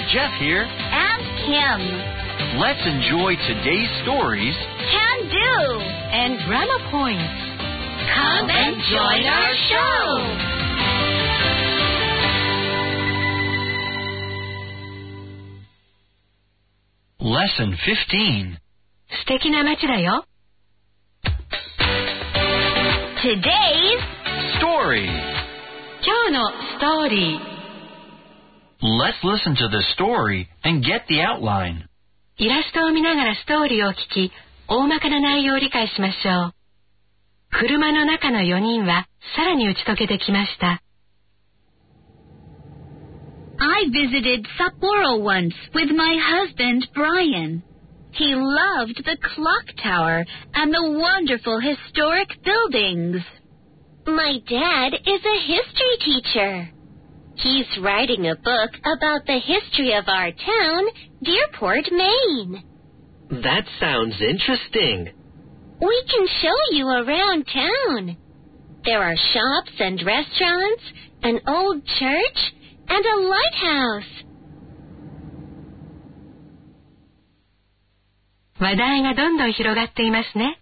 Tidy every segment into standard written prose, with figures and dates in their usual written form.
Jeff here. And Kim. Let's enjoy today's stories. Can do. And grammar points. Come and join our show. Lesson 15. 素敵な街だよ。 Today's Story. 今日のストーリー。 Let's listen to the story and get the outline. イラストを見ながらストーリーを聞き、大まかな内容を理解しましょう。車の中の4人はさらに打ち解けてきました。 I visited Sapporo once with my husband, Brian. He loved the clock tower and the wonderful historic buildings. My dad is a history teacher. He's writing a book about the history of our town, Deerport, Maine. That sounds interesting. We can show you around town. There are shops and restaurants, an old church, and a lighthouse. 話題がどんどん広がっていますね。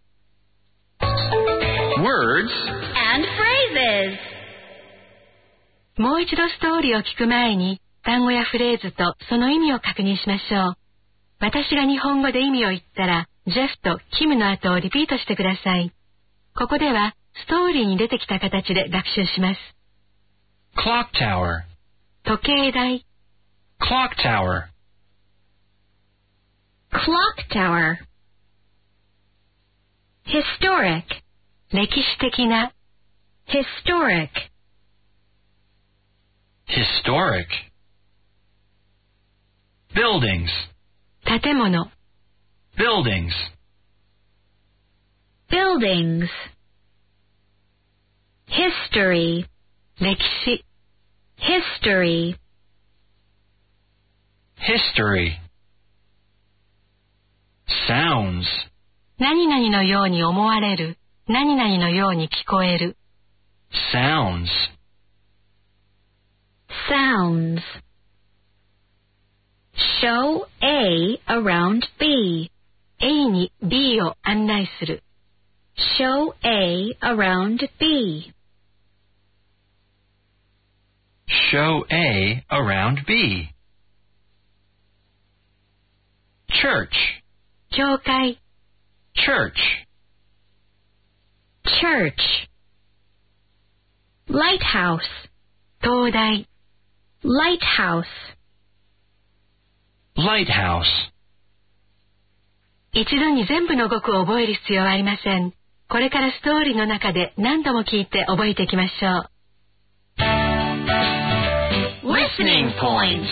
Words And phrases. もう一度ストーリーを聞く前に、単語やフレーズとその意味を確認しましょう。私が日本語で意味を言ったら、ジェフとキムの後をリピートしてください。ここでは、ストーリーに出てきた形で学習します。 Clock tower. 時計台。 Clock tower. Clock tower. Historic. 歴史的な。 Historic. Historic. Buildings. 建物。 Buildings. Buildings. History. 歴史。 History. History. Sounds. 何々のように思われる。何々のように聞こえる。 Sounds. Sounds. Show A around B. A に B を案内する。 Show A around B. Show A around B. Church. 教会。 Church. Church. Lighthouse. 灯台。 Lighthouse. Lighthouse. 一度に全部の語句を覚える必要はありません。これからストーリーの中で何度も聞いて覚えていきましょう。 Listening points.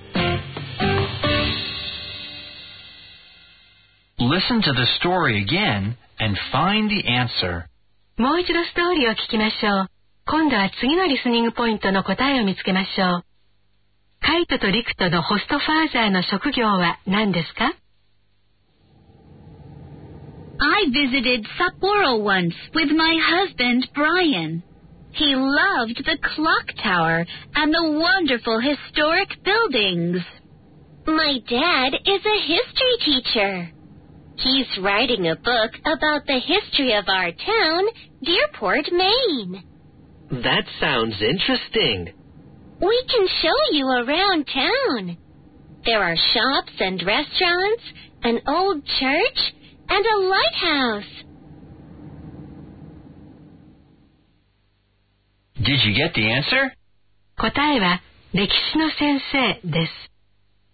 Listen to the story again and find the answer. もう一度ストーリーを聞きましょう。今度は次のリスニングポイントの答えを見つけましょう。カイトとリクトのホストファーザーの職業は何ですか？ I visited Sapporo once with my husband, Brian. He loved the clock tower and the wonderful historic buildings. My dad is a history teacher. He's writing a book about the history of our town, Deerport, Maine. That sounds interesting. We can show you around town. There are shops and restaurants, an old church, and a lighthouse. Did you get the answer? 答えは歴史の先生です。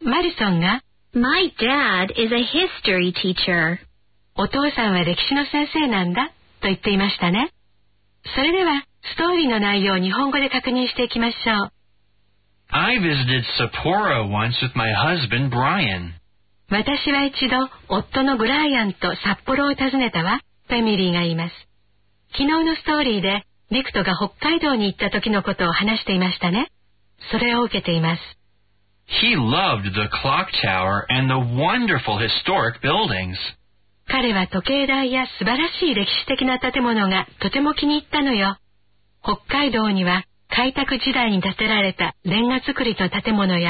マリソンが My dad is a history teacher. お父さんは歴史の先生なんだと言っていましたね。それではストーリーの内容を日本語で確認していきましょう。 I visited Sapporo once with my husband, Brian. 私は一度夫のブライアンと札幌を訪ねたわ、フェミリーが言います。昨日のストーリーでリクトが北海道に行った時のことを話していましたね。それを受けています。 He loved the clock tower and the wonderful historic buildings. 彼は時計台や素晴らしい歴史的な建物がとても気に入ったのよ。北海道には開拓時代に建てられたレンガ造りの建物や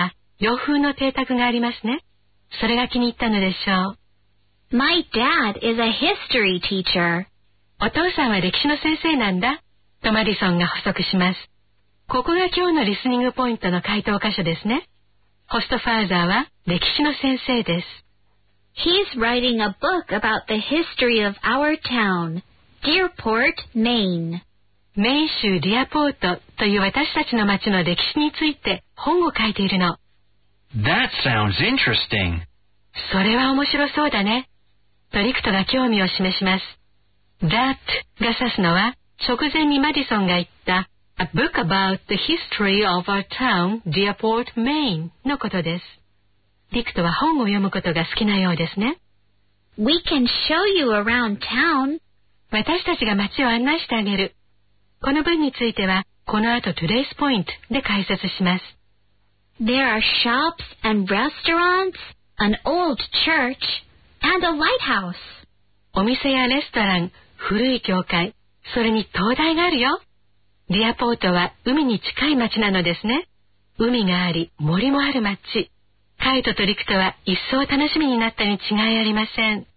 洋風の邸宅がありますね。それが気に入ったのでしょう。 My dad is a history teacher. お父さんは歴史の先生なんだ、とマディソンが補足します。ここが今日のリスニングポイントの回答箇所ですね。ホストファーザーは歴史の先生です。 He's writing a book about the history of our town, Deerport, Maine. メイン州ディアポートという私たちの町の歴史について本を書いているの。 That sounds interesting. それは面白そうだね。とリクトが興味を示します。That が指すのは直前にマディソンが言った A book about the history of our town, Deerport, Maine のことです。リクトは本を読むことが好きなようですね。 We can show you around town. 私たちが街を案内してあげる。この文についてはこの後 Today's Point で解説します。 There are shops and restaurants, an old church, and a lighthouse. お店やレストラン、古い教会、それに灯台があるよ。ディアポートは海に近い町なのですね。海があり、森もある町。カイトとリクトは一層楽しみになったに違いありません。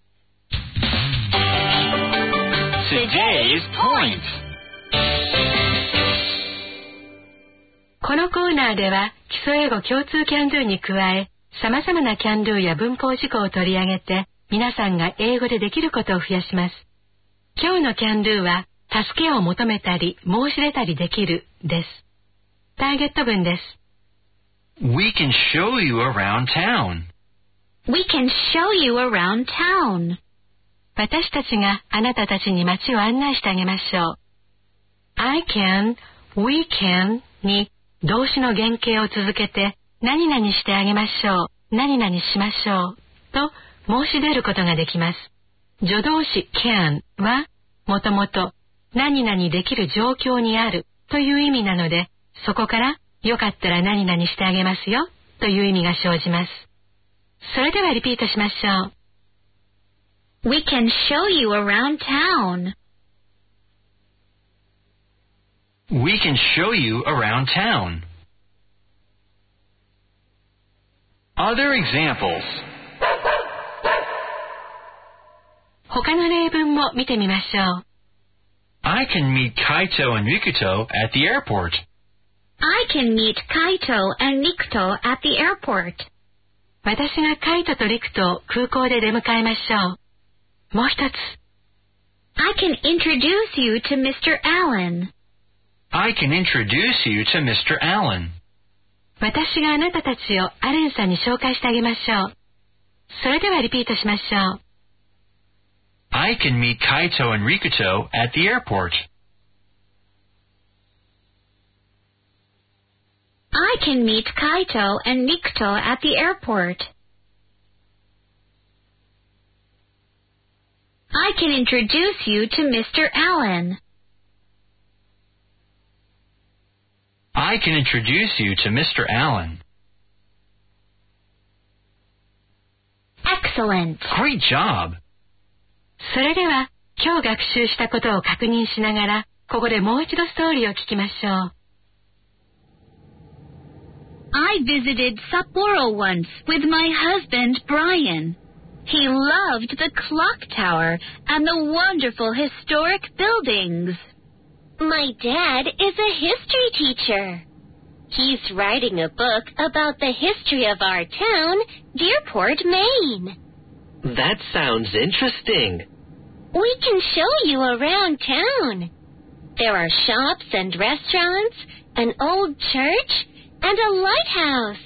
Today's Point. このコーナーでは基礎英語共通キャンドゥに加え、様々なキャンドゥや文法事項を取り上げて、皆さんが英語でできることを増やします。今日のキャンドゥは、助けを求めたり申し出たりできるです。ターゲット文です。 We can show you around town. We can show you around town. 私たちがあなたたちに街を案内してあげましょう。I can, we can に動詞の原型を続けて何々してあげましょう、何々しましょうと申し出ることができます。助動詞 can はもともと何々できる状況にあるという意味なので、そこからよかったら何々してあげますよという意味が生じます。それではリピートしましょう。 We can show you around town. We can show you around town. Other examples. 他の例文も見てみましょう。 I can meet Kaito and Rikuto at the airport. I can meet Kaito and Rikuto at the airport. 私がカイトとリクトを空港で出迎えましょう。もう一つ。 I can introduce you to Mr. Allen. I can introduce you to Mr. Allen. 私があなたたちをアレンさんに紹介してあげましょう。それではリピートしましょう。 I can meet Kaito and Rikuto at the airport. I can meet Kaito and Rikuto at the airport. I can introduce you to Mr. Allen. I can introduce you to Mr. Allen. Excellent. Great job. それでは今日学習したことを確認しながら、ここでもう一度ストーリーを聞きましょう。 I visited Sapporo once with my husband, Brian. He loved the clock tower and the wonderful historic buildings. My dad is a history teacher. He's writing a book about the history of our town, Deerport, Maine. That sounds interesting. We can show you around town. There are shops and restaurants, an old church, and a lighthouse.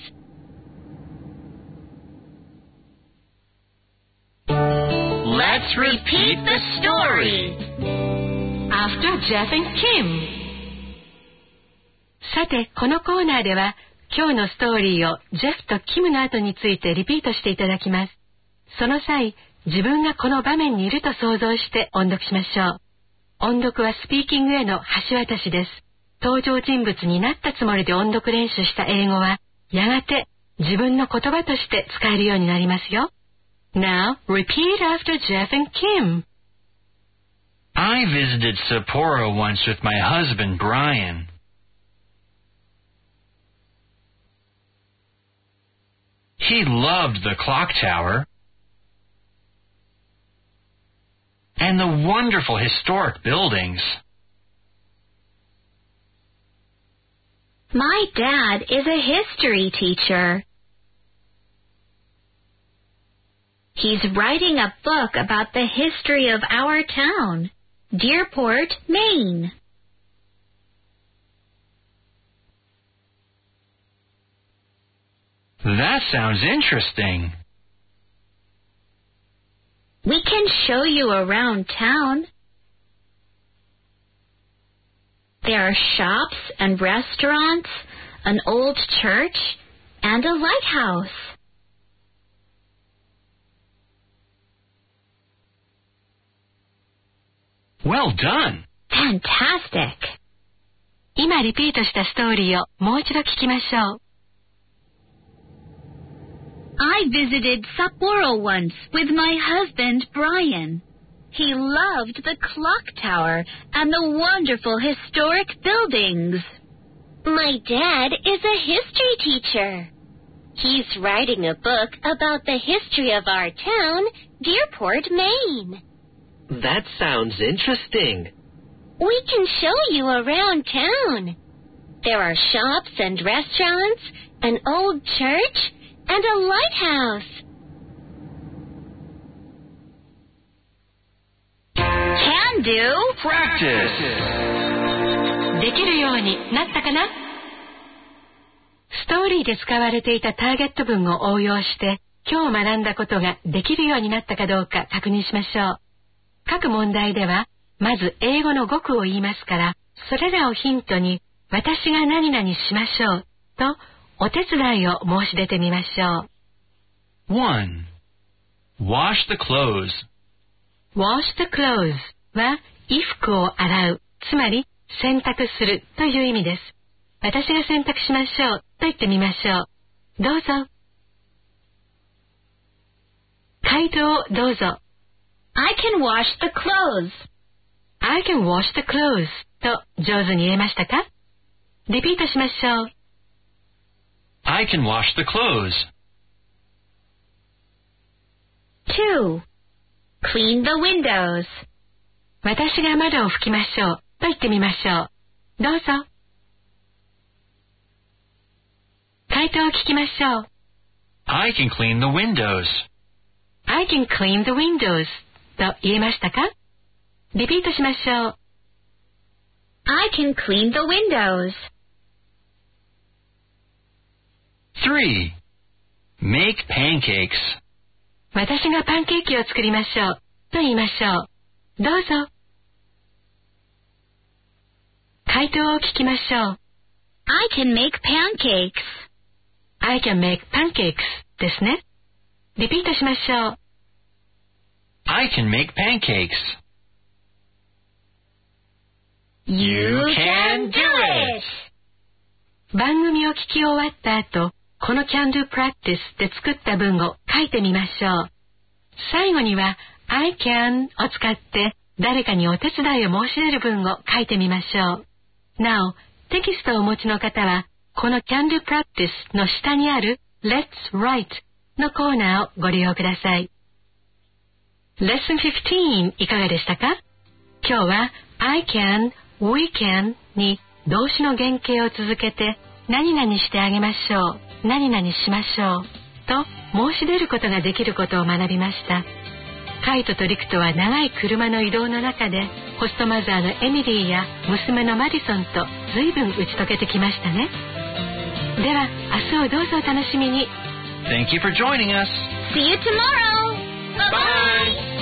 Let's repeat the story. After Jeff and Kim. さて、このコーナーでは今日のストーリーをジェフとキムの後についてリピートしていただきます。その際、自分がこの場面にいると想像して音読しましょう。音読はスピーキングへの橋渡しです。登場人物になったつもりで音読練習した英語は、やがて自分の言葉として使えるようになりますよ。Now, repeat after Jeff and Kim. I visited Sapporo once with my husband, Brian. He loved the clock tower and the wonderful historic buildings. My dad is a history teacher. He's writing a book about the history of our town, Deerport, Maine. That sounds interesting. We can show you around town. There are shops and restaurants, an old church, and a lighthouse. Well done. Fantastic. 今リピートしたストーリーをもう一度聞きましょう。 I visited Sapporo once with my husband, Brian. He loved the clock tower and the wonderful historic buildings. My dad is a history teacher. He's writing a book about the history of our town, Deerport, Maine. That sounds interesting. We can show you around town. There are shops and restaurants, an old church, and a lighthouse. Can do. Practice. できるようになったかな？ストーリーで使われていたターゲット文を応用して今日学んだことができるようになったかどうか確認しましょう。各問題ではまず英語の語句を言いますからそれらをヒントに私が何々しましょうとお手伝いを申し出てみましょう。 1. Wash the clothes. Wash the clothes は衣服を洗う、つまり洗濯するという意味です。私が洗濯しましょうと言ってみましょう。どうぞ。回答をどうぞ。 I can wash the clothes. I can wash the clothes と上手に言えましたか？リピートしましょう。 I can wash the clothes. 2. Clean the windows. 私が窓を拭きましょうと言ってみましょう。どうぞ。回答を聞きましょう。 I can clean the windows. I can clean the windows と言えましたか？リピートしましょう。 I can clean the windows. 3. Make pancakes. 私がパンケーキを作りましょうと言いましょう。どうぞ。回答を聞きましょう。 I can make pancakes. I can make pancakes ですね。リピートしましょう。 I can make pancakes. You can do it! 番組を聞き終わった後、この Can Do Practice で作った文を書いてみましょう。最後には I can を使って誰かにお手伝いを申し出る文を書いてみましょう。なお、テキストをお持ちの方は、この Can Do Practice の下にある Let's Write のコーナーをご利用ください。Lesson 15いかがでしたか？今日は I can、We can に動詞の原型を続けて何々してあげましょう、何々しましょうと申し出ることができることを学びました。カイトとリクとは長い車の移動の中でホストマザーのエミリーや娘のマディソンと随分打ち解けてきましたね。では明日をどうぞお楽しみに。 Thank you for joining us. See you tomorrow! Bye-bye!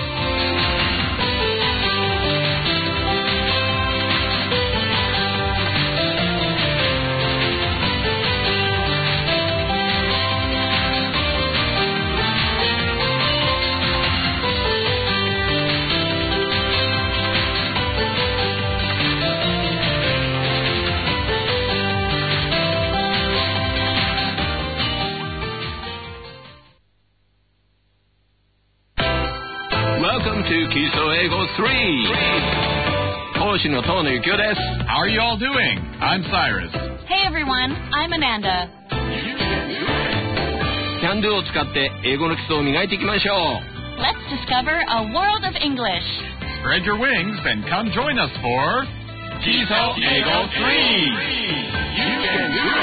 Welcome to 基礎英語3. 講師の遠野幸雄です。 How are you all doing? I'm Cyrus. Hey everyone, I'm Amanda. Can Do を使って英語の基礎を磨いていきましょう。 Let's discover a world of English. Spread your wings and come join us for 基礎英語3. You can do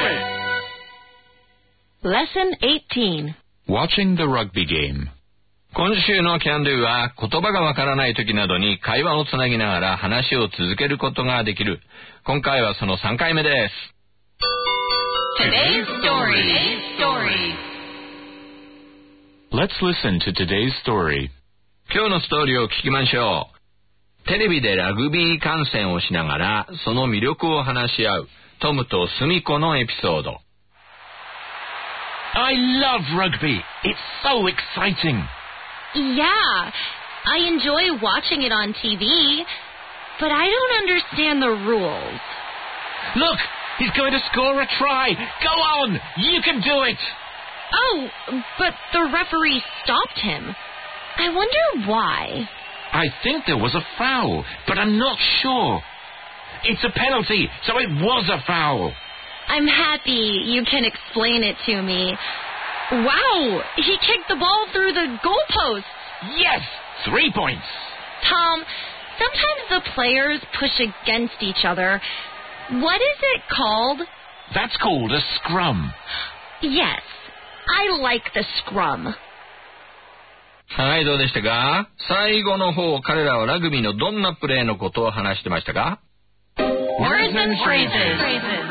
it. Lesson 18. Watching the rugby game. 今週の Can Do は言葉がわからない時などに会話をつなぎながら話を続けることができる。今回はその3回目です。 Today's story. Let's listen to today's story. 今日のストーリーを聞きましょう。テレビでラグビー観戦をしながらその魅力を話し合うトムとスミコのエピソード。 I love rugby. It's so exciting. Yeah, I enjoy watching it on TV, but I don't understand the rules. Look, he's going to score a try. Go on, you can do it. Oh, but the referee stopped him. I wonder why. I think there was a foul, but I'm not sure. It's a penalty, so it was a foul. I'm happy you can explain it to me. Wow, he kicked the ball through the goalposts. Yes, 3 points. Tom, sometimes the players push against each other. What is it called? That's called a scrum. Yes, I like the scrum. はい、どうでしたか？最後の方、彼らはラグビーのどんなプレーのことを話してましたか？ Words and phrases.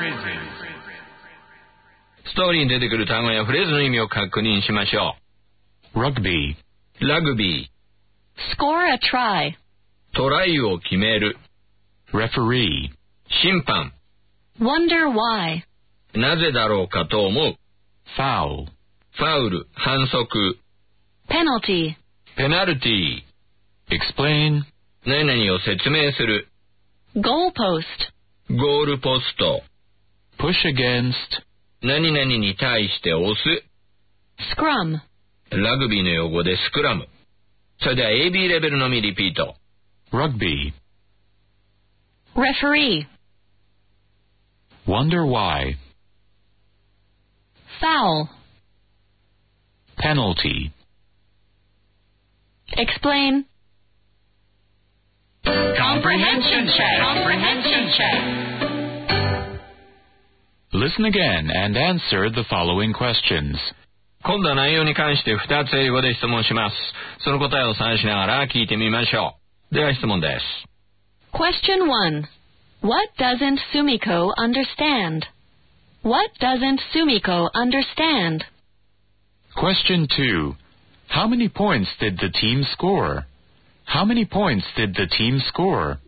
ストーリーに出てくる単語やフレーズの意味を確認しましょう。 Rugby, ラグビ Score a try. ー、トライを決める、 referee, 審判、 Wonder why. なぜだろうかと思う、 foul, ファウル、反則、 Penalty. ペナルティー、 explain, 何々を説明する、 Goalpost. ゴールポスト、 push against, 何々に対して押す、 Scrum. ラグビーの用語でスクラム。それでは AB レベルのみリピート。 rugby, Referee. wonder why, Foul. penalty. Explain. Comprehension check. Listen again and answer the following questions. 今度は内容に関して2つ英語で質問します。その答えを算しながら聞いてみましょう。では質問です。 Question 1. What doesn't Sumiko understand? What doesn't Sumiko understand? Question 2. How many points did the team score? How many points did the team score?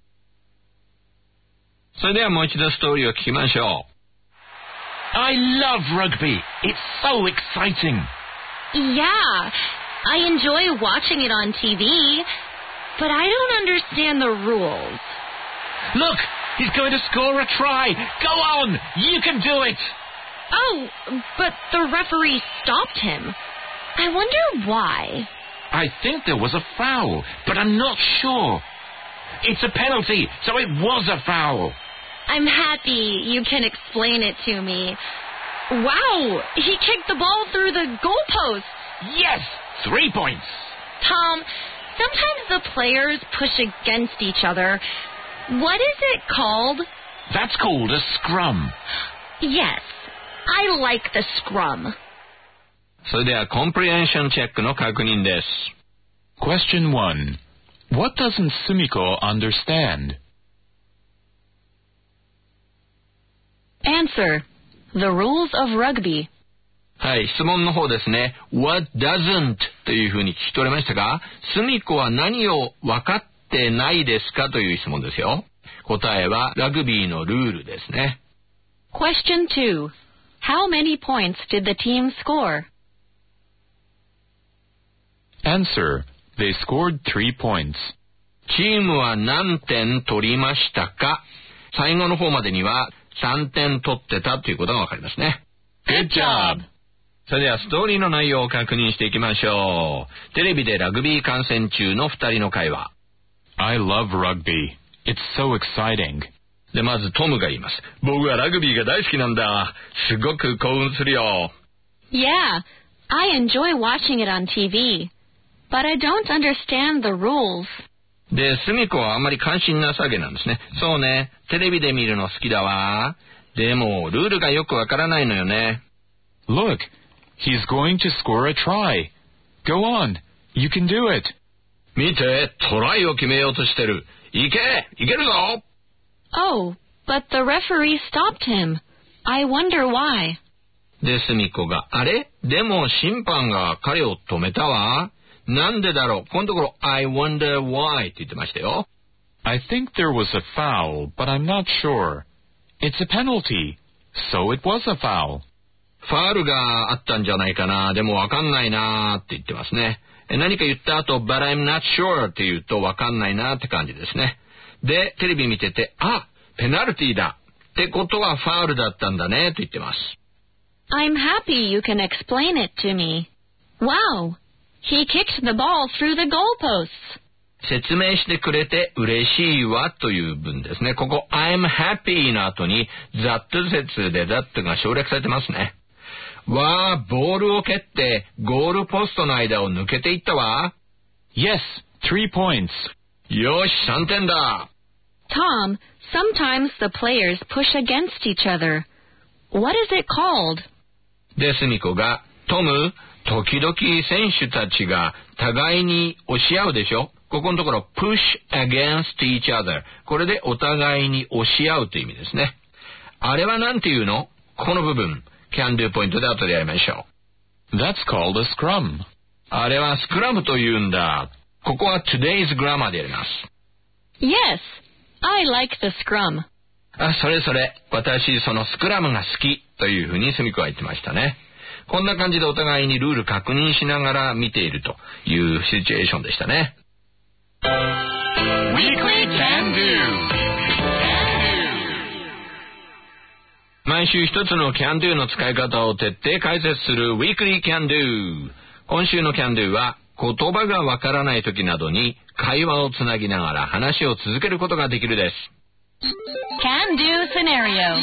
それではもう一度ストーリーを聞きましょう。 I love rugby. It's so exciting. Yeah, I enjoy watching it on TV, but I don't understand the rules. Look, he's going to score a try. Go on, you can do it. Oh, but the referee stopped him. I wonder why. I think there was a foul, but I'm not sure. It's a penalty, so it was a foul. I'm happy you can explain it to me. Wow, he kicked the ball through the goalposts. Yes, 3 points. Tom, sometimes the players push against each other. What is it called? That's called a scrum. Yes, I like the scrum. それではコンプリヘンションチェックの確認です。 Question 1. What doesn't Sumiko understand? Answer. The rules of rugby. はい、質問の方ですね。What doesn't というふうに聞き取れましたか？スミコは何を分かってないですかという質問ですよ。答えはラグビーのルールですね。 Question 2. How many points did the team score? Answer. They scored 3 points. チームは何点取りましたか？最後の方までには3点取ってたということがわかりますね。 Good job. それではストーリーの内容を確認していきましょう。テレビでラグビー観戦中の2人の会話。 I love rugby. It's so exciting. で、まずトムが言います。僕はラグビーが大好きなんだ。すごく興奮するよ。 Yeah, I enjoy watching it on TV, but I don't understand the rules. で、すみこはあんまり関心なさげなんですね。そうね、テレビで見るの好きだわ。でも、ルールがよくわからないのよね。 Look, he's going to score a try. Go on, you can do it. 見て、トライを決めようとしてる。いけるぞ。 Oh, but the referee stopped him. I wonder why. で、すみこが、あれ？でも審判が彼を止めたわ。なんでだろう。このところ、I wonder why って言ってましたよ。 I think there was a foul, but I'm not sure. It's a penalty, so it was a foul. ファールがあったんじゃないかな。でもわかんないなって言ってますね。何か言った後、but I'm not sure って言うとわかんないなって感じですね。で、テレビ見てて、あ、ペナルティーだ。ってことはファールだったんだねと言ってます。 I'm happy you can explain it to me. Wow, he kicked the ball through the goalposts. 説明してくれて嬉しいわという文ですね。ここ I'm happy の後に that 説で that が省略されてますね。わあ、ボールを蹴ってゴールポストの間を抜けていったわ。 Yes, 3 points. よし、3点だ。 Tom, sometimes the players push against each other. What is it called? で、すみこが、トム、時々選手たちが互いに押し合うでしょ。ここのところ push against each other。これでお互いに押し合うという意味ですね。あれはなんていうの？この部分、can do ポイントで後でやりましょう。That's called a scrum. あれはスクラムというんだ。ここは today's grammar でやります。 Yes, I like the scrum. それ。私、そのスクラムが好きというふうにすみこは言ってましたね。こんな感じでお互いにルール確認しながら見ているというシチュエーションでしたね。 Weekly Can Do。 毎週一つの Can Do の使い方を徹底解説する Weekly Can Do。今週の Can Do は言葉がわからない時などに会話をつなぎながら話を続けることができるです。 Can do scenario.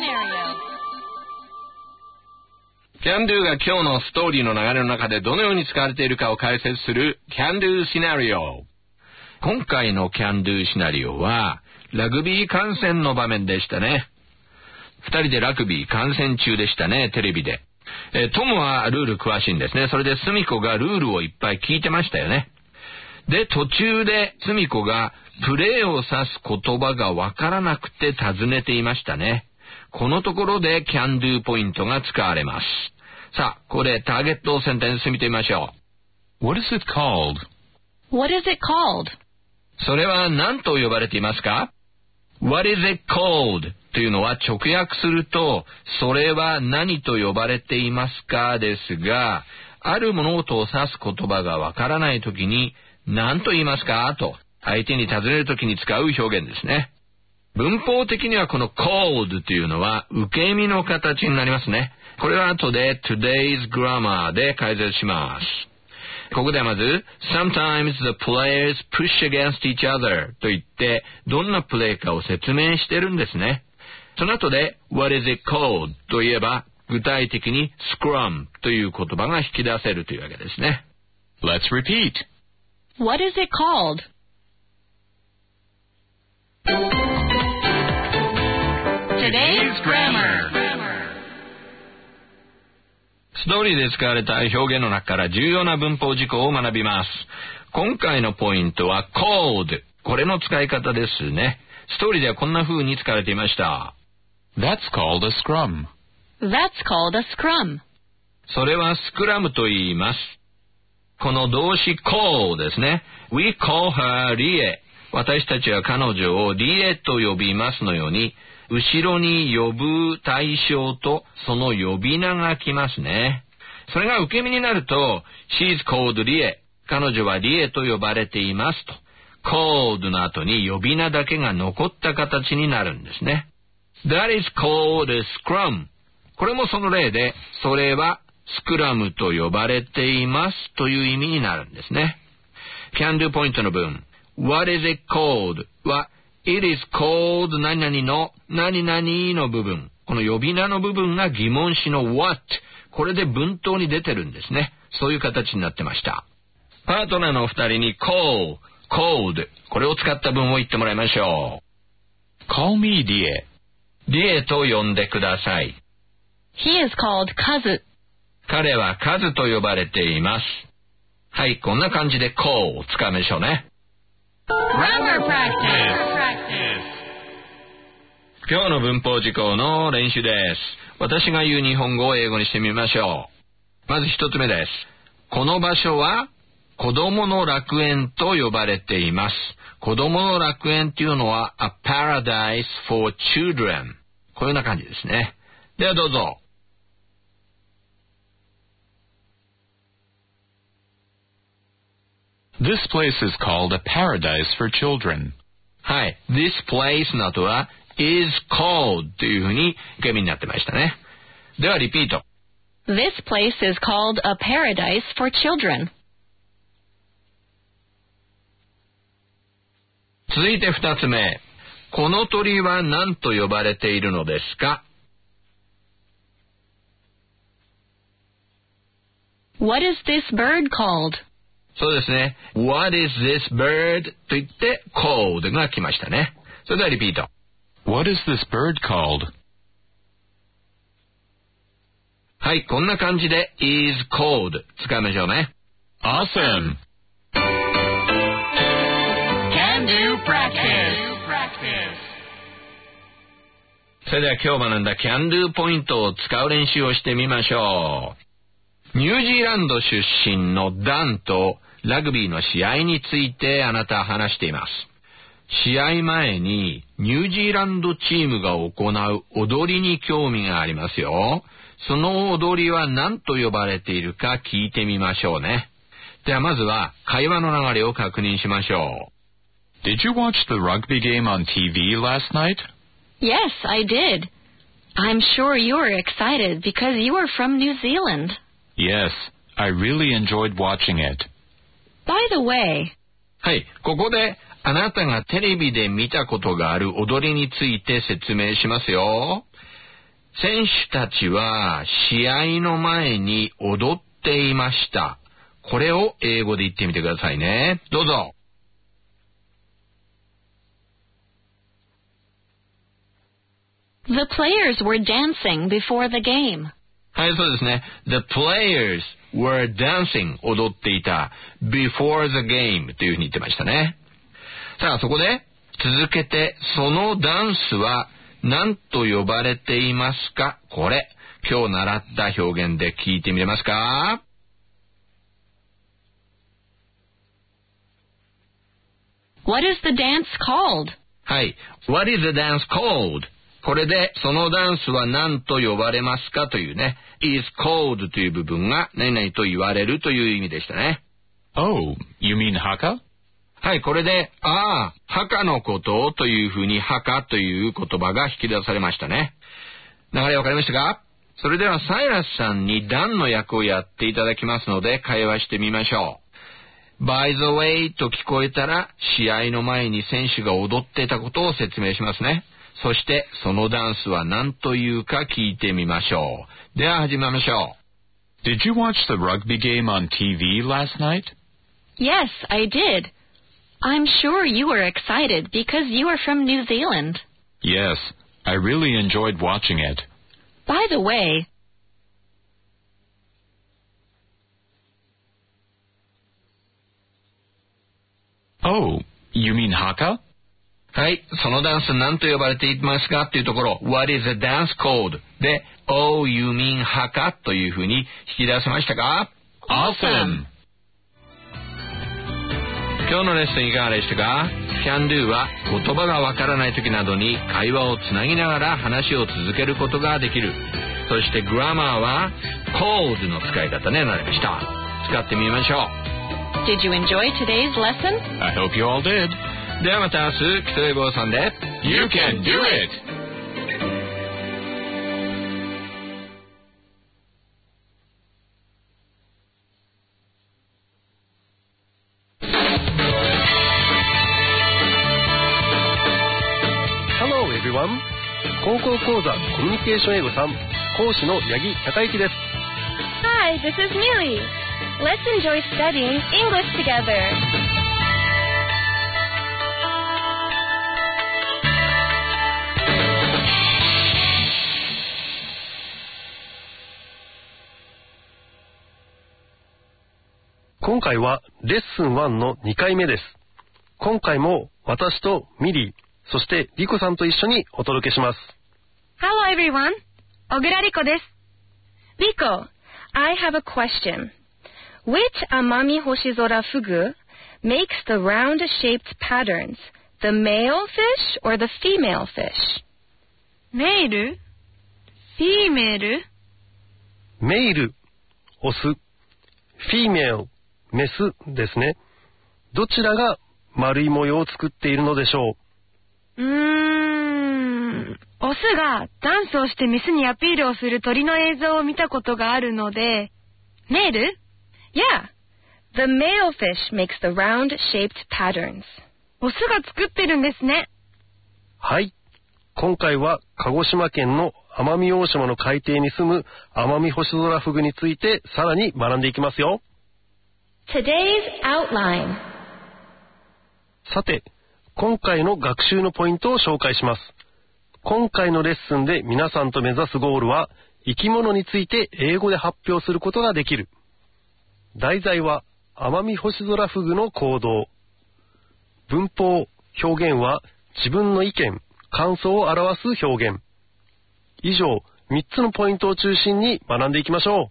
Can do が今日のストーリーの流れの中でどのように使われているかを解説する Can do scenario。今回の Can do シナリオはラグビー観戦の場面でしたね。二人でラグビー観戦中でしたね、テレビで。トムはルール詳しいんですね。それでスミコがルールをいっぱい聞いてましたよね。で、途中でスミコがプレーを指す言葉がわからなくて尋ねていましたね。このところで Can do ポイントが使われます。さあ、ここでターゲットセンテンス見てみましょう。What is it called? What is it called? それは何と呼ばれていますか？ What is it called? というのは直訳すると、それは何と呼ばれていますかですが、ある物事を指す言葉がわからないときに、何と言いますかと相手に尋ねるときに使う表現ですね。文法的にはこの called というのは受け身の形になりますね。これは後で today's grammar で解説します。ここではまず sometimes the players push against each other と言ってどんなプレーかを説明してるんですね。その後で what is it called といえば具体的に scrum という言葉が引き出せるというわけですね。 Let's repeat. What is it called? Today's grammar. ストーリーで使われた表現の中から重要な文法事項を学びます。今回のポイントは called。これの使い方ですね。ストーリーではこんな風に使われていました。 That's called a scrum. That's called a scrum. それはスクラムと言います。この動詞 call ですね。We call her リエ。私たちは彼女をリエと呼びますのように、後ろに呼ぶ対象とその呼び名が来ますね。それが受け身になると She's called リエ。彼女はリエと呼ばれていますと。called の後に呼び名だけが残った形になるんですね。That is called a scrum。これもその例で、それはスクラムと呼ばれていますという意味になるんですね。Can do ポイントの文。What is it called? は、It is called 何々の何々の部分。この呼び名の部分が疑問詞の what。 これで文頭に出てるんですね。そういう形になってました。パートナーのお二人に call, called これを使った文を言ってもらいましょう。 Call me Die. ディエと呼んでください。 He is called Kazu. 彼はカズと呼ばれています。はい、こんな感じで call を使いましょうね。 Grammar practice. 今日の文法事項の練習です。私が言う日本語を英語にしてみましょう。まず一つ目です。この場所は子供の楽園と呼ばれています。子供の楽園っていうのは a paradise for children。こういうような感じですね。ではどうぞ。 This place is called a paradise for children. はい。This place の後は is called というふうに受け身になってましたね。ではリピート。 This place is called a paradise for children. 続いて二つ目。この鳥は何と呼ばれているのですか？ What is this bird called? そうですね。What is this bird? と言って called が来ましたね。それではリピート。 What is this bird called? はい、こんな感じで is called 使いましょうね。 Awesome! Can do practice. それでは今日学んだ can do ポイントを使う練習をしてみましょう。ニュージーランド出身のダンとラグビーの試合についてあなたは話しています。試合前にニュージーランドチームが行う踊りに興味がありますよ。その踊りは何と呼ばれているか聞いてみましょうね。ではまずは会話の流れを確認しましょう。 Did you watch the rugby game on TV last night? Yes, I did. I'm sure you were excited because you are from New Zealand. Yes, I really enjoyed watching it. By the way, はい、ここであなたがテレビで見たことがある踊りについて説明しますよ。選手たちは試合の前に踊っていました。これを英語で言ってみてくださいね。どうぞ。 the players were dancing before the game. はい、そうですね。The players were dancing 踊っていた before the game というふうに言ってましたね。さあ、そこで続けてそのダンスは何と呼ばれていますか？これ、今日習った表現で聞いてみれますか？ What is the dance called? はい。What is the dance called? これで、そのダンスは何と呼ばれますかというね、is called という部分が何々と言われるという意味でしたね。 Oh, you mean haka? はい、これで、墓のことというふうに墓という言葉が引き出されましたね。流れわかりましたか？それではサイラスさんにダンの役をやっていただきますので会話してみましょう。By the way と聞こえたら試合の前に選手が踊っていたことを説明しますね。そしてそのダンスは何というか聞いてみましょう。では始めましょう。 Did you watch the rugby game on TV last night? Yes, I did. I'm sure you were excited because you are from New Zealand. Yes, I really enjoyed watching it. By the way, Oh, you mean haka? はい、そのダンス何と呼ばれていますかっていうところ、What is the dance called? で、Oh, you mean haka? というふうに引き出せましたか？ Awesome! 今日のレッスンいかがでしたか？ Can do は言葉がわからない時などに会話をつなぎながら話を続けることができる。そして Grammar は called の使い方になりました。使ってみましょう。 did you enjoy today's lesson? I hope you all did. ではまた明日、北江坊さんで You can do it! Hello everyone! 高校講座コミュニケーション英語3講師の八木孝之です。 Hi, this is Millie. Let's enjoy studying English together. 今回はレッスン1の2回目です。今回も私とミリー、そしてリコさんと一緒にお届けします。 Hello everyone. 小倉リコです。Rico, I have a question. Which Amami Hoshizora fugu makes the round-shaped patterns, the male fish or the female fish? メイル？フィーメール？ メイル、オス、フィーメル、メスですね。どちらが丸い模様を作っているのでしょう？ オスがダンスをしてメスにアピールをする鳥の映像を見たことがあるので、メール？ Yeah, the male fish makes the round-shaped patterns. オスが作ってるんですね。 はい。今回は鹿児島県の奄美大島の海底に住むアマミホシゾラフグについてさらに学んでいきますよ。 Today's outline. さて、今回の学習のポイントを紹介します。今回のレッスンで皆さんと目指すゴールは、生き物について英語で発表することができる。題材はアマミホシゾラフグの行動。文法、表現は自分の意見、感想を表す表現。以上、3つのポイントを中心に学んでいきましょう。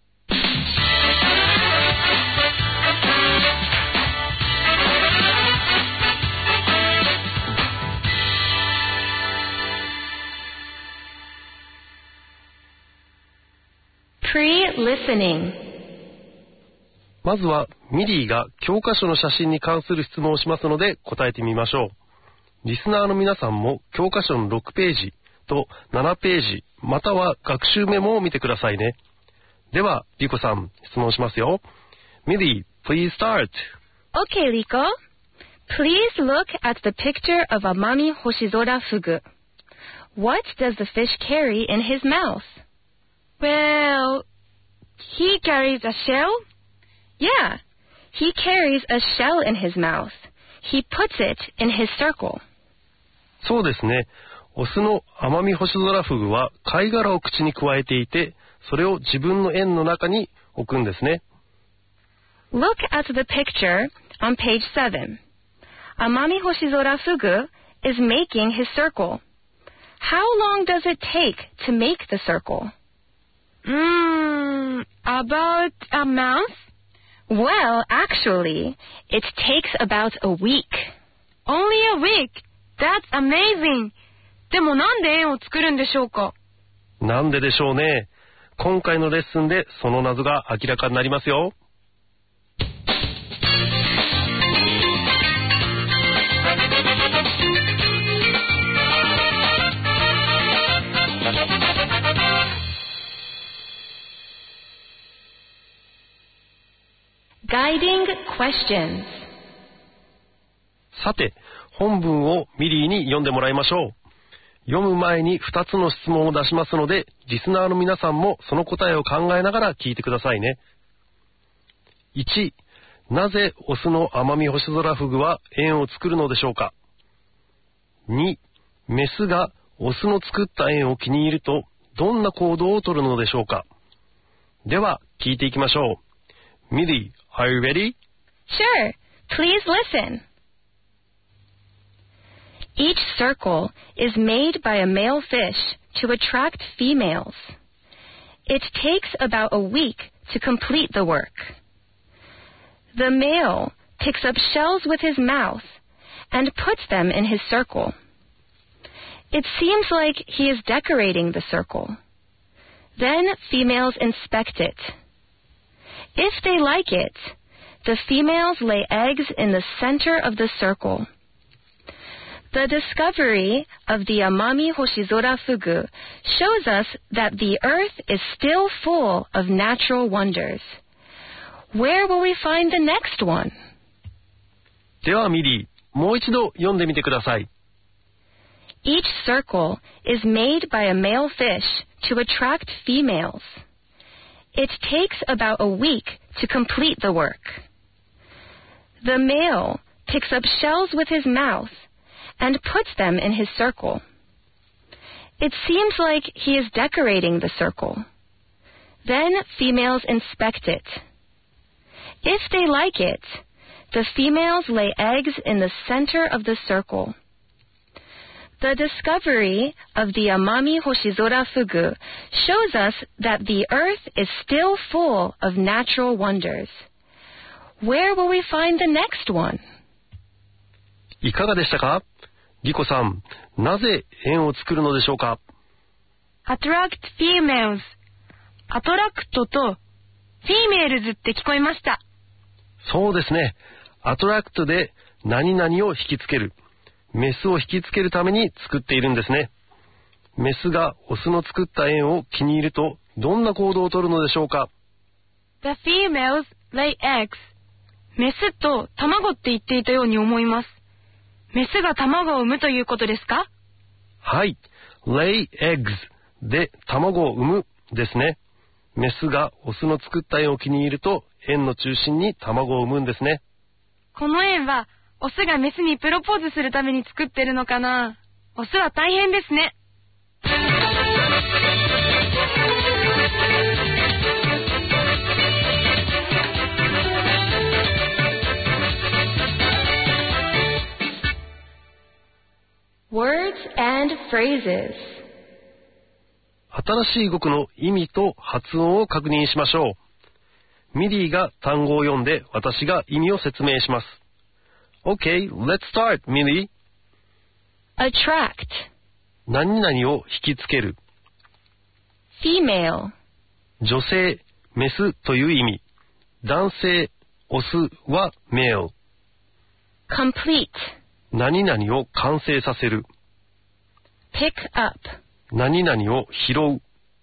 Pre-listening. まずはミリーが教科書の写真に関する質問をしますので答えてみましょう。リスナーの皆さんも教科書の6ページと7ページまたは学習メモを見てくださいね。ではリコさん質問しますよ。ミリー please start. Okay, Rico. Please look at the picture of Amami Hoshizora fugu. What does the fish carry in his mouth? Well, he carries a shell? Yeah, he carries a shell in his mouth. He puts it in his circle. そうですね。オスのアマミホシゾラフグは貝殻を口にくわえていて、それを自分の円の中に置くんですね。 Look at the picture on page 7. Amami Hoshizora fugu is making his circle. How long does it take to make the circle? About a month? Well, actually, it takes about a week. Only a week? That's amazing. でもなんで円を作るんでしょうか？ なんででしょうね。今回のレッスンでその謎が明らかになりますよ。 Guiding questions. さて、本文をミリーに読んでもらいましょう。読む前に2つの質問を出しますので、リスナーの皆さんもその答えを考えながら聞いてくださいね。1、なぜオスのアマミホシゾラフグは円を作るのでしょうか。2、メスがオスの作った円を気に入るとどんな行動をとるのでしょうか。では聞いていきましょう。ミリー、are you ready? Sure. Please listen. Each circle is made by a male fish to attract females. It takes about a week to complete the work. The male picks up shells with his mouth and puts them in his circle. It seems like he is decorating the circle. Then females inspect it. If they like it, the females lay eggs in the center of the circle. The discovery of the Amami Hoshizora fugu shows us that the earth is still full of natural wonders. Where will we find the next one? ではミリー、もう一度読んでみてください。 Each circle is made by a male fish to attract females. It takes about a week to complete the work. The male picks up shells with his mouth and puts them in his circle. It seems like he is decorating the circle. Then females inspect it. If they like it, the females lay eggs in the center of the circle. The discovery of the Amami Hoshizora Fugu shows us that the earth is still full of natural wonders. Where will we find the next one? いかがでしたか？リコさん、なぜ円を作るのでしょうか？ Attract females. アトラクトとフィメールズって聞こえました。 そうですね。アトラクトで何々を引きつける。メスを引きつけるために作っているんですね。メスがオスの作った円を気に入るとどんな行動をとるのでしょうか？ The females lay eggs. メスと卵って言っていたように思います。メスが卵を産むということですか？ はい。lay eggs で卵を産むですね。メスがオスの作った円を気に入ると円の中心に卵を産むんですね。 この円はオスがメスにプロポーズするために作ってるのかな？オスは大変ですね。Words and phrases. 新しい語句の意味と発音を確認しましょう。ミリーが単語を読んで私が意味を説明します。Okay, let's start, Millie. Attract. 何々を引きつける。 Female. 女性、メスという意味。男性、オスは male。 Complete. 何々を完成させる。 Pick up. 何々を拾う。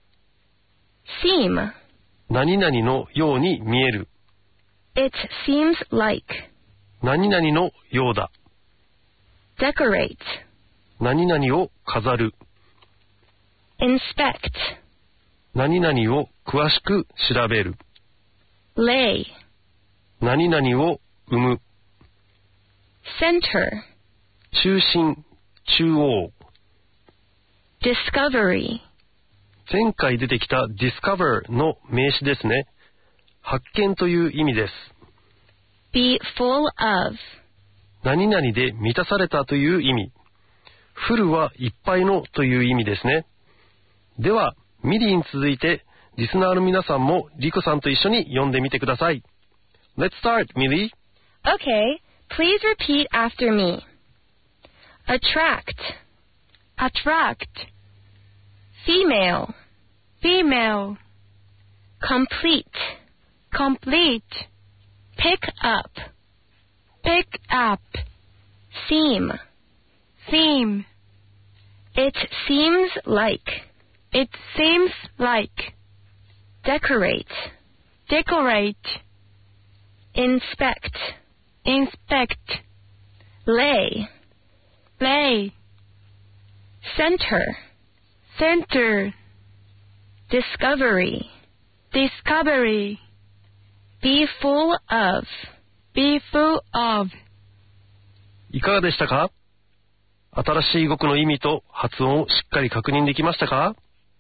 Seem. 何々のように見える。 It seems like. 何々のようだ。 Decorate. 何々を飾る。 Inspect. 何々を詳しく調べる。 Lay. 何々を生む。 Center. 中心、中央。 Discovery. 前回出てきた discover の名詞ですね。発見という意味です。 Be full of. 何々で満たされたという意味。フルはいっぱいのという意味ですね。では、ミリーに続いて、リスナーの皆さんもリコさんと一緒に読んでみてください。Let's start, Millie. Okay, please repeat after me. Attract. Attract. Female. Female. Complete. Complete. Pick up. Pick up. Seem. Seem. It seems like. It seems like. Decorate. Decorate. Inspect. Inspect. Lay. Lay. Center. Center. Discovery. Discovery. Be full of. Be full of. いかがでしたか？新しい語句の意味と発音をしっかり確認できましたか？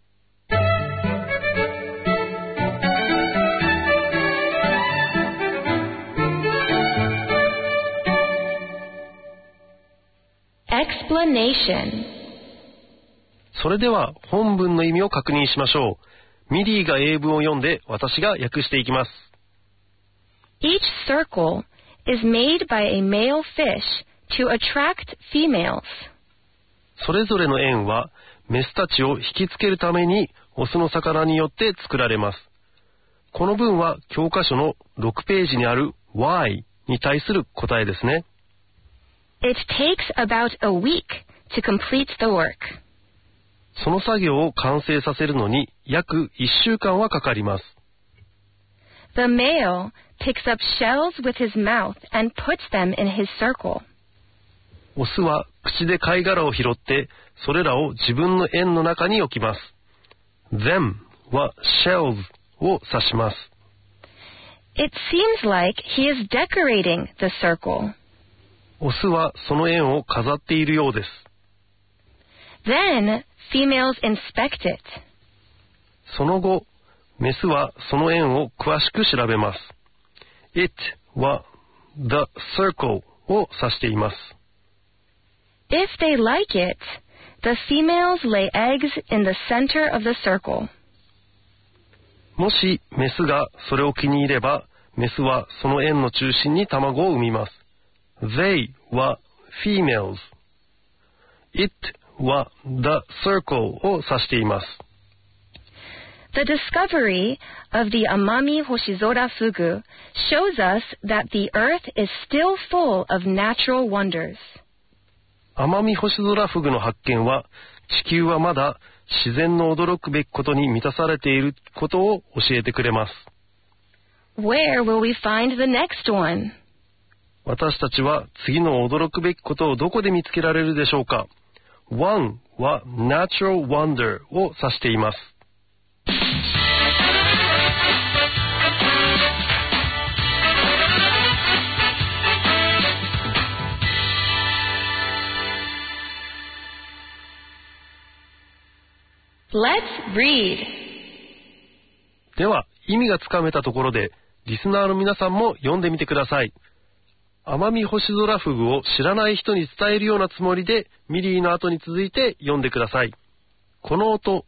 Explanation. それでは本文の意味を確認しましょう。ミリーが英文を読んで私が訳していきます。 Each circle is made by a male fish to attract females. それぞれの円はメスたちを引きつけるためにオスの魚によって作られます。この文は教科書の6ページにある Why に対する答えですね。 It takes about a week to complete the work. その作業を完成させるのに約1週間はかかります。 The male picks up shells with his mouth and puts them in his circle. オスは口で貝殻を拾ってそれらを自分の円の中に置きます。them は shells を指します。 It seems like he is decorating the circle. オスはその円を飾っているようです。 Then, females inspect it. その後、メスはその円を詳しく調べます。It は the circle を指しています。 If they like it, the females lay eggs in the center of the circle. もしメスがそれを気に入れば、メスはその円の中心に卵を産みます。They は females。It は the circle を指しています。 The discovery of the Amami Hoshizora Fugu shows us that the earth is still full of natural wonders. アマミホシゾラフグの発見は、地球はまだ自然の驚くべきことに満たされていることを教えてくれます。 Where will we find the next one? 私たちは次の驚くべきことをどこで見つけられるでしょうか。One は natural wonder を指しています。 Let's read. では、意味がつかめたところで、リスナーの皆さんも読んでみてください。アマミホシゾラフグを知らない人に伝えるようなつもりで、ミリーの後に続いて読んでください。この音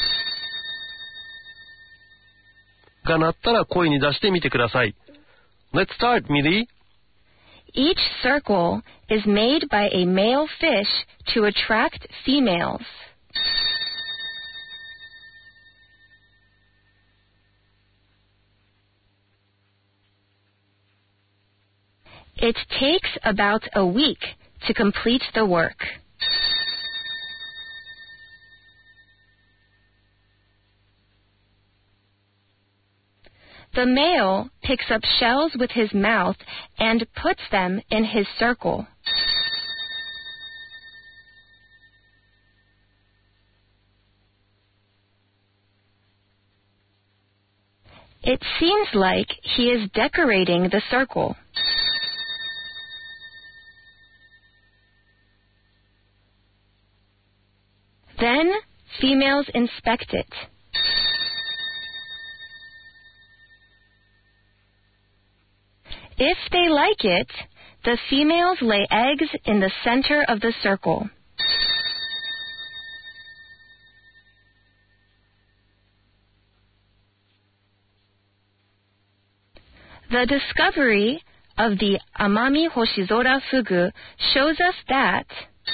が鳴ったら声に出してみてください。Let's start, Millie. Each circle is made by a male fish to attract females. It takes about a week to complete the work. The male picks up shells with his mouth and puts them in his circle. It seems like he is decorating the circle. Then, females inspect it. If they like it, the females lay eggs in the center of the circle. The discovery of the Amami Hoshizora Fugu shows us that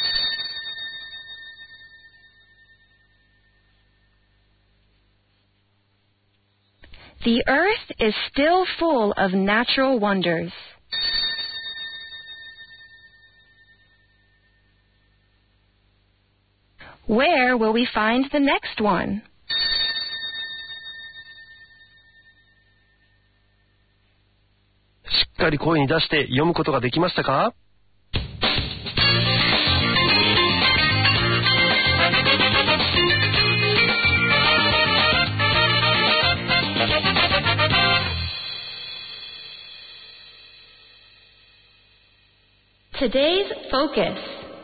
the earth is still full of natural wonders. Where will we find the next one? しっかり声に出して読むことができましたか ？Today's focus.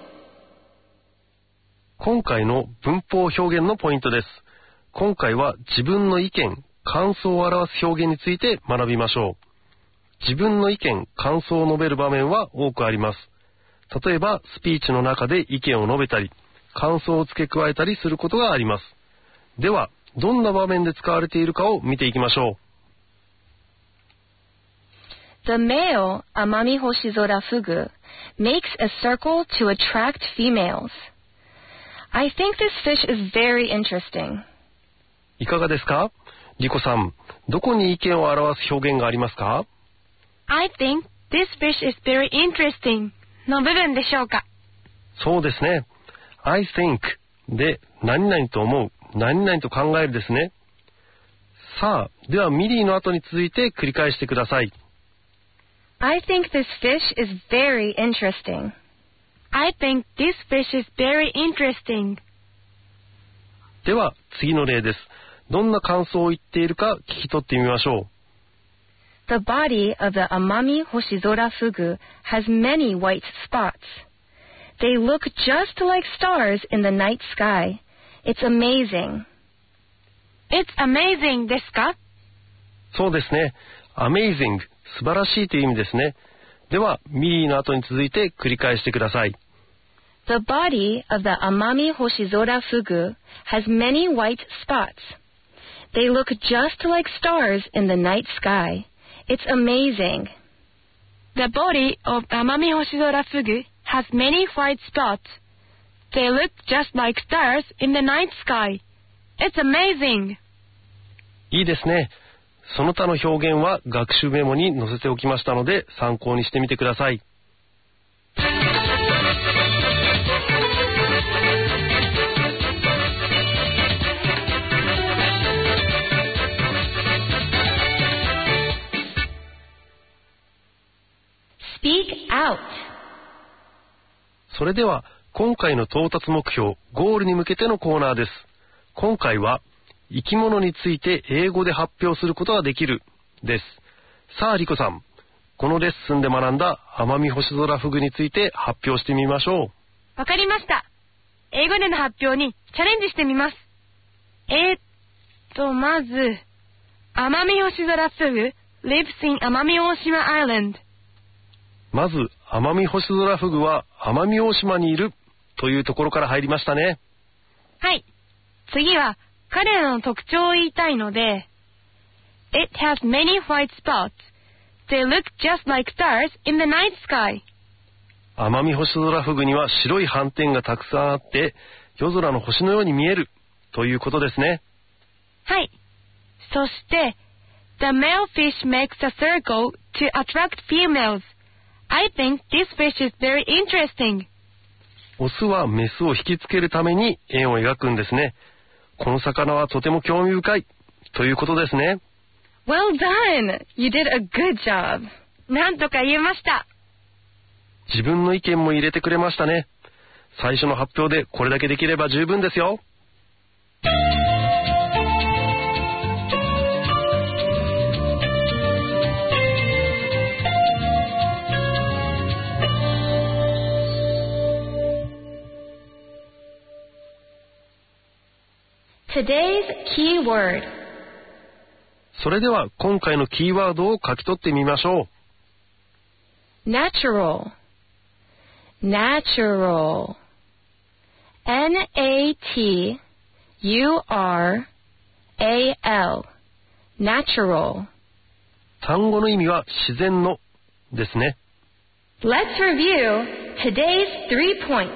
今回の文法表現のポイントです。今回は自分の意見、感想を表す表現について学びましょう。自分の意見、感想を述べる場面は多くあります。例えば、スピーチの中で意見を述べたり、感想を付け加えたりすることがあります。では、どんな場面で使われているかを見ていきましょう。 The male Amami Hoshizora Fugu makes a circle to attract females. I think this fish is very interesting. いかがですか？リコさん、どこに意見を表す表現がありますか？ I think this fish is very interesting の部分でしょうか。 そうですね。I think で何々と思う、何々と考えるですね。さあ、ではミリーの後に続いて繰り返してください。 I think this fish is very interesting. I think this fish is very interesting. では次の例です。 どんな感想を言っているか聞き取ってみましょう。 The body of the Amami Hoshizora Fugu has many white spots. They look just like stars in the night sky. It's amazing. It's amazing ですか？ そうですね。amazing 素晴らしいという意味ですね。では、ミリーの後に続いて繰り返してください。 The body of the Amami Hoshizora Fugu has many white spots. They look just like stars in the night sky. It's amazing. The body of Amami Hoshizora Fugu has many white spots. They look just like stars in the night sky. It's amazing. いいですね。その他の表現は学習メモに載せておきましたので参考にしてみてください。 Speak out. それでは今回の到達目標、ゴールに向けてのコーナーです。今回は生き物について英語で発表することができるです。さあリコさん、このレッスンで学んだアマミホシゾラフグについて発表してみましょう。 わかりました。英語での発表にチャレンジしてみます。まず、アマミホシゾラフグ lives in 奄美大島 Island。 まず、アマミホシゾラフグは奄美大島にいるというところから入りましたね。 はい。次は、彼らの特徴を言いたいので、It has many white spots. They look just like stars in the night sky. アマミホシゾラフグには白い斑点がたくさんあって、夜空の星のように見えるということですね。 はい。そして、The male fish makes a circle to attract females.I think this fish is very interesting. オスはメスを引きつけるために円を描くんですね。この魚はとても興味深いということですね。 Well done! You did a good job. なんとか言えました。 自分の意見も入れてくれましたね。最初の発表でこれだけできれば十分ですよ。 Today's key word. それでは今回のキーワードを書き取ってみましょう。Natural. Natural. N-A-T-U-R-A-L. Natural. 単語の意味は自然のですね。 Let's review today's 3 points.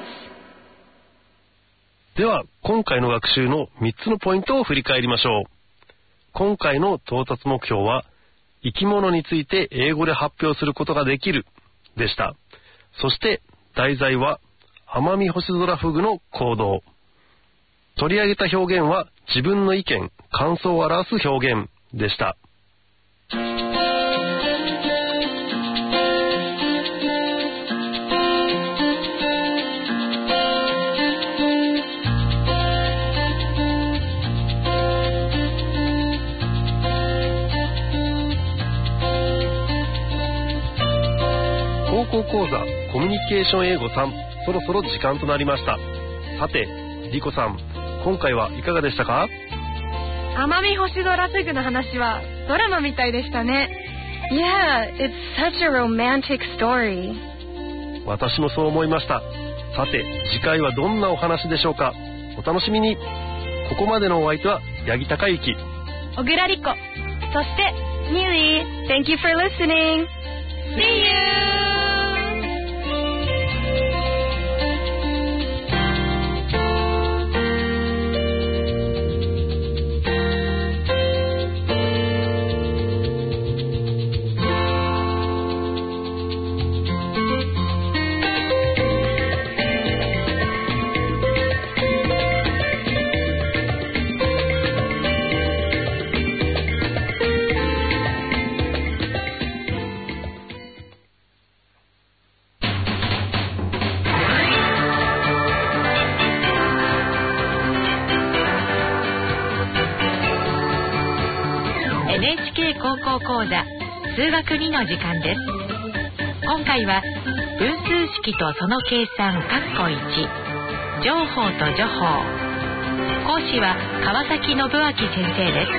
では今回の学習の3つのポイントを振り返りましょう。今回の到達目標は生き物について英語で発表することができるでした。そして題材はアマミホシゾラフグの行動。取り上げた表現は自分の意見、感想を表す表現でした。高校講座コミュニケーション英語3、そろそろ時間となりました。さて、リコさん、今回はいかがでしたか？ アマミホシゾラフグの話はドラマみたいでしたね。 Yeah, it's such a romantic story. 私もそう思いました。さて、次回はどんなお話でしょうか？お楽しみに。ここまでのお相手は八木隆之、 小倉莉子、そしてミリー。Thank you for listening. See you! NHK 高校講座数学2の時間です。今回は分数式とその計算1、乗法と除法。講師は川崎信明先生です。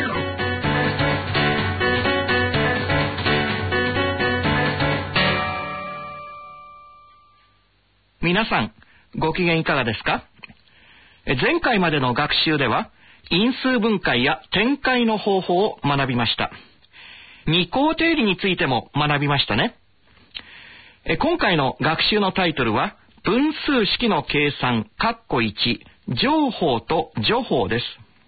皆さん、ご機嫌いかがですか？前回までの学習では因数分解や展開の方法を学びました。二項定理についても学びましたね。今回の学習のタイトルは分数式の計算乗法と除法です。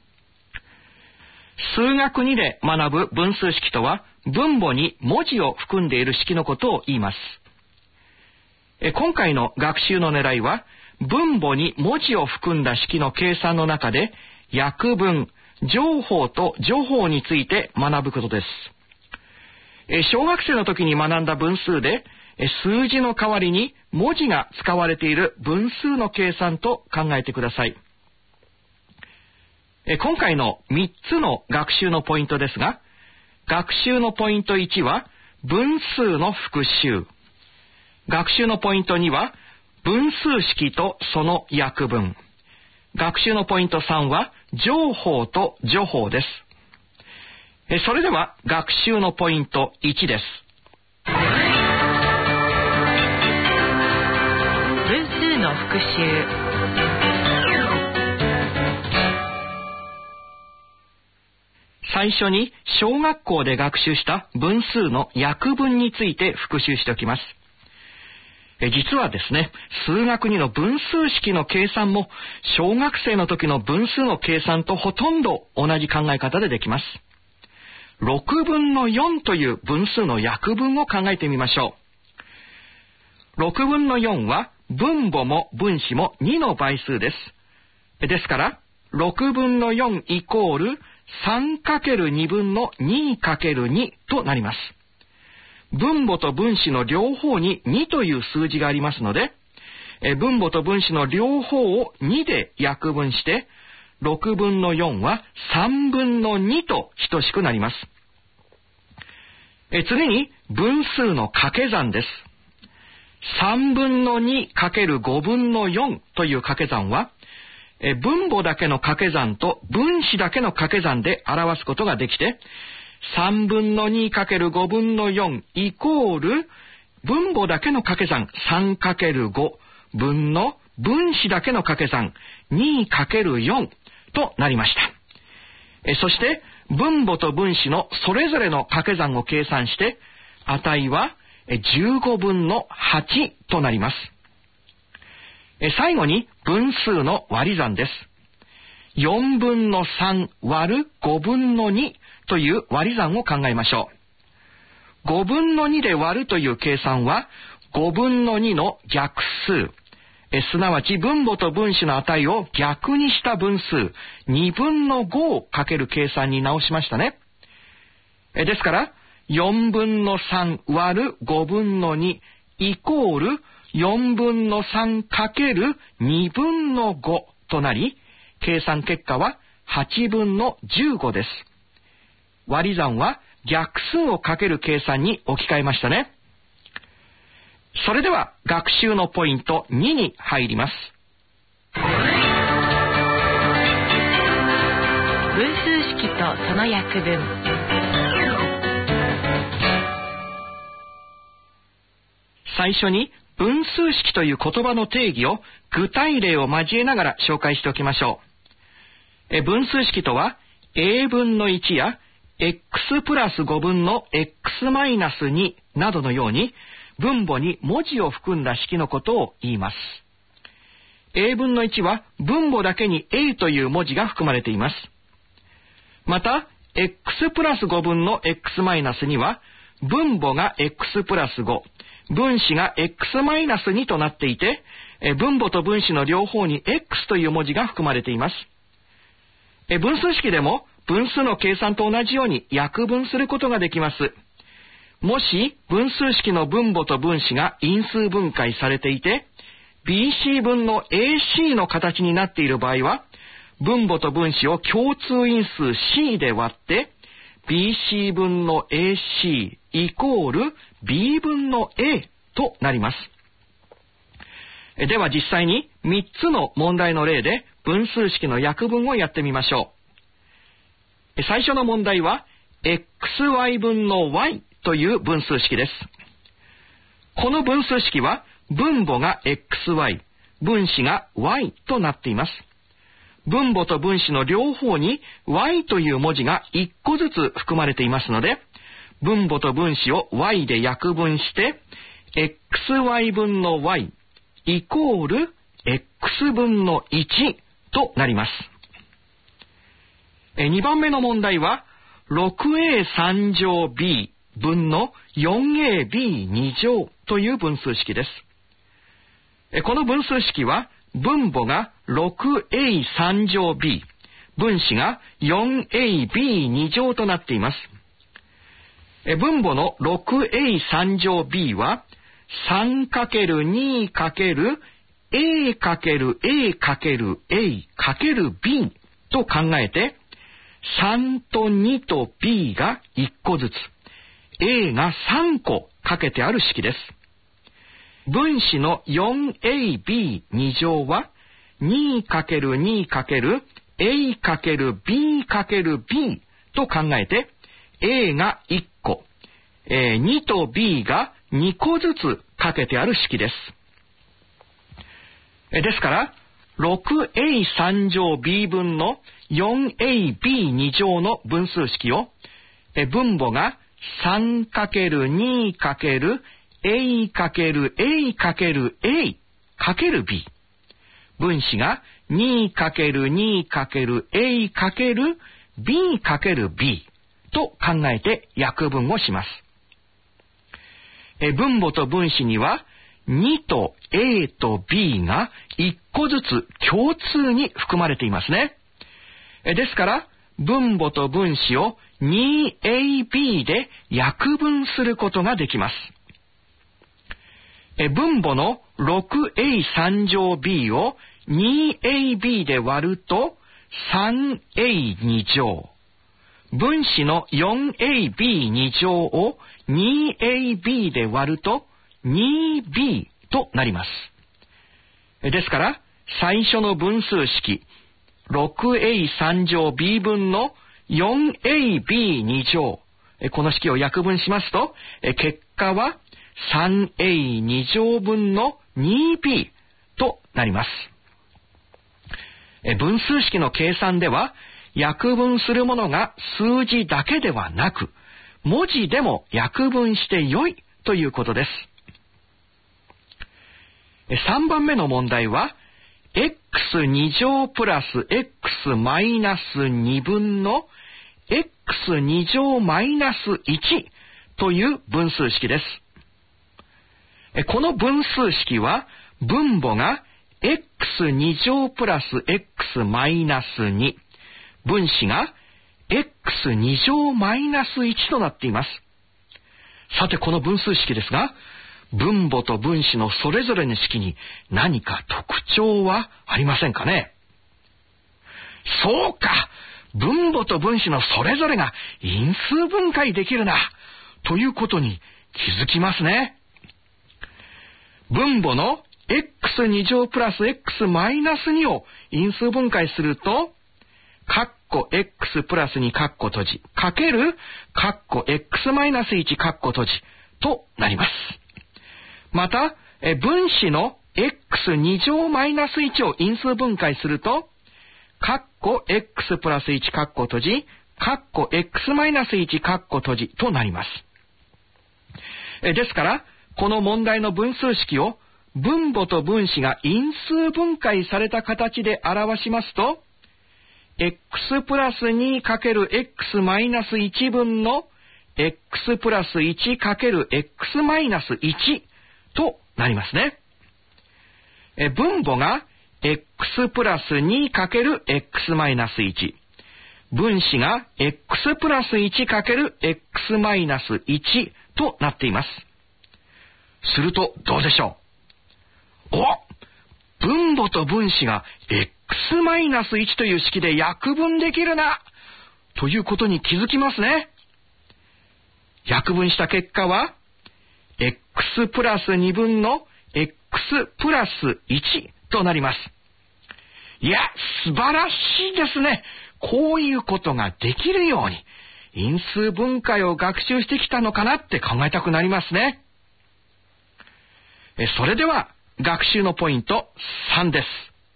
数学2で学ぶ分数式とは分母に文字を含んでいる式のことを言います。今回の学習の狙いは分母に文字を含んだ式の計算の中で約分、乗法と除法について学ぶことです。小学生の時に学んだ分数で数字の代わりに文字が使われている分数の計算と考えてください。今回の3つの学習のポイントですが、学習のポイント1は分数の復習。学習のポイント2は分数式とその約分。学習のポイント3は乗法と除法です。それでは学習のポイント1です。 分数の復習。 最初に小学校で学習した分数の約分について復習しておきます。実はですね、数学2の分数式の計算も小学生の時の分数の計算とほとんど同じ考え方でできます。6分の4という分数の約分を考えてみましょう。6分の4は分母も分子も2の倍数です。ですから6分の4イコール 3×2 分の 2×2 となります。分母と分子の両方に2という数字がありますので、分母と分子の両方を2で約分して、6分の4は3分の2と等しくなります。次に分数の掛け算です。3分の 2×5 分の4という掛け算は、分母だけの掛け算と分子だけの掛け算で表すことができて、3分の 2×5 分の4イコール分母だけの掛け算 3×5 分の分子だけの掛け算 2×4 となりました。そして分母と分子のそれぞれの掛け算を計算して値は15分の8となります。最後に分数の割り算です。4分の3割る5分の2という割り算を考えましょう。5分の2で割るという計算は5分の2の逆数、すなわち分母と分子の値を逆にした分数2分の5をかける計算に直しましたね。ですから4分の3割る5分の2イコール4分の3かける2分の5となり、計算結果は8分の15です。割り算は逆数をかける計算に置き換えましたね。それでは学習のポイント2に入ります。 分数式とその約分。 最初に分数式という言葉の定義を具体例を交えながら紹介しておきましょう。分数式とは a 分の1や x プラス5分の x マイナス2などのように分母に文字を含んだ式のことを言います。a 分の1は分母だけに a という文字が含まれています。また x プラス5分の x マイナス2は分母が x プラス5、分子が x マイナス2となっていて、分母と分子の両方に x という文字が含まれています。分数式でも分数の計算と同じように約分することができます。もし分数式の分母と分子が因数分解されていて BC 分の AC の形になっている場合は、分母と分子を共通因数 C で割って BC 分の AC イコール B 分の A となります。では実際に3つの問題の例で分数式の約分をやってみましょう。最初の問題は xy 分の y という分数式です。この分数式は分母が xy、分子が y となっています。分母と分子の両方に y という文字が1個ずつ含まれていますので、分母と分子を y で約分して、xy 分の y イコール x 分の1となります。2番目の問題は、6a3 乗 b 分の 4ab2 乗という分数式です。この分数式は、分母が 6a3 乗 b、分子が 4ab2 乗となっています。分母の 6a3 乗 b は 3×2×a×a×a×b と考えて、3と2と b が1個ずつ、a が3個かけてある式です。分子の 4ab2 乗は 2×2×a×b×b と考えて、a が1個、2と b が2個ずつかけてある式です。ですから、6a3 乗 b 分の 4ab2 乗の分数式を、分母が 3×2×a×a×a×b、分子が 2×2×a×b×b と考えて約分をします。分母と分子には2と a と b が1個ずつ共通に含まれていますね。ですから、分母と分子を 2ab で約分することができます。分母の 6a3 乗 b を 2ab で割ると 3a2 乗。分子の 4ab2 乗を 2ab で割ると 2b となります。ですから、最初の分数式 6a3 乗 b 分の 4ab2 乗。この式を約分しますと、結果は 3a2 乗分の 2b となります。分数式の計算では、約分するものが数字だけではなく、文字でも約分してよいということです。3番目の問題は、x2 乗プラス x マイナス2分の x2 乗マイナス1という分数式です。この分数式は、分母が x2 乗プラス x マイナス2、分子が x2 乗マイナス1となっています。さて、この分数式ですが、分母と分子のそれぞれの式に何か特徴はありませんかね？そうか！分母と分子のそれぞれが因数分解できるなということに気づきますね。分母の x2 乗プラス x マイナス2を因数分解すると、カッコ x プラス2カッコ閉じ、かけるカッコ x マイナス1カッコ閉じとなります。また、分子の x2 乗マイナス1を因数分解すると、カッコ x プラス1カッコ閉じ、カッコ x マイナス1カッコ閉じとなります。ですから、この問題の分数式を分母と分子が因数分解された形で表しますと、x プラス2かける x マイナス1分の x プラス1かける x マイナス1となりますね。分母が x プラス2かける x マイナス1。分子が x プラス1かける x マイナス1となっています。するとどうでしょう？分母と分子が x マイナス1という式で約分できるなということに気づきますね。 約分した結果は x プラス2分の x プラス1となります。いや、素晴らしいですね。こういうことができるように因数分解を学習してきたのかなって考えたくなりますね。それでは学習のポイント3です。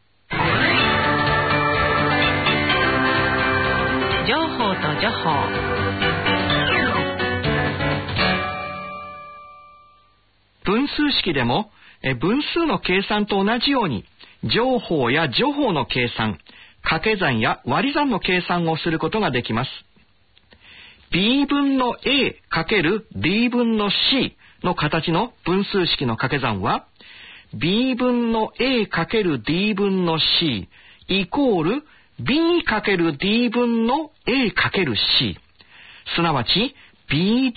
情報と情報。 分数式でも分数の計算と同じように乗法や除法の計算、掛け算や割り算の計算をすることができます。b 分の a かける d 分の c の形の分数式の掛け算は b 分の a かける d 分の c イコール b かける d 分の a かける c、すなわち bd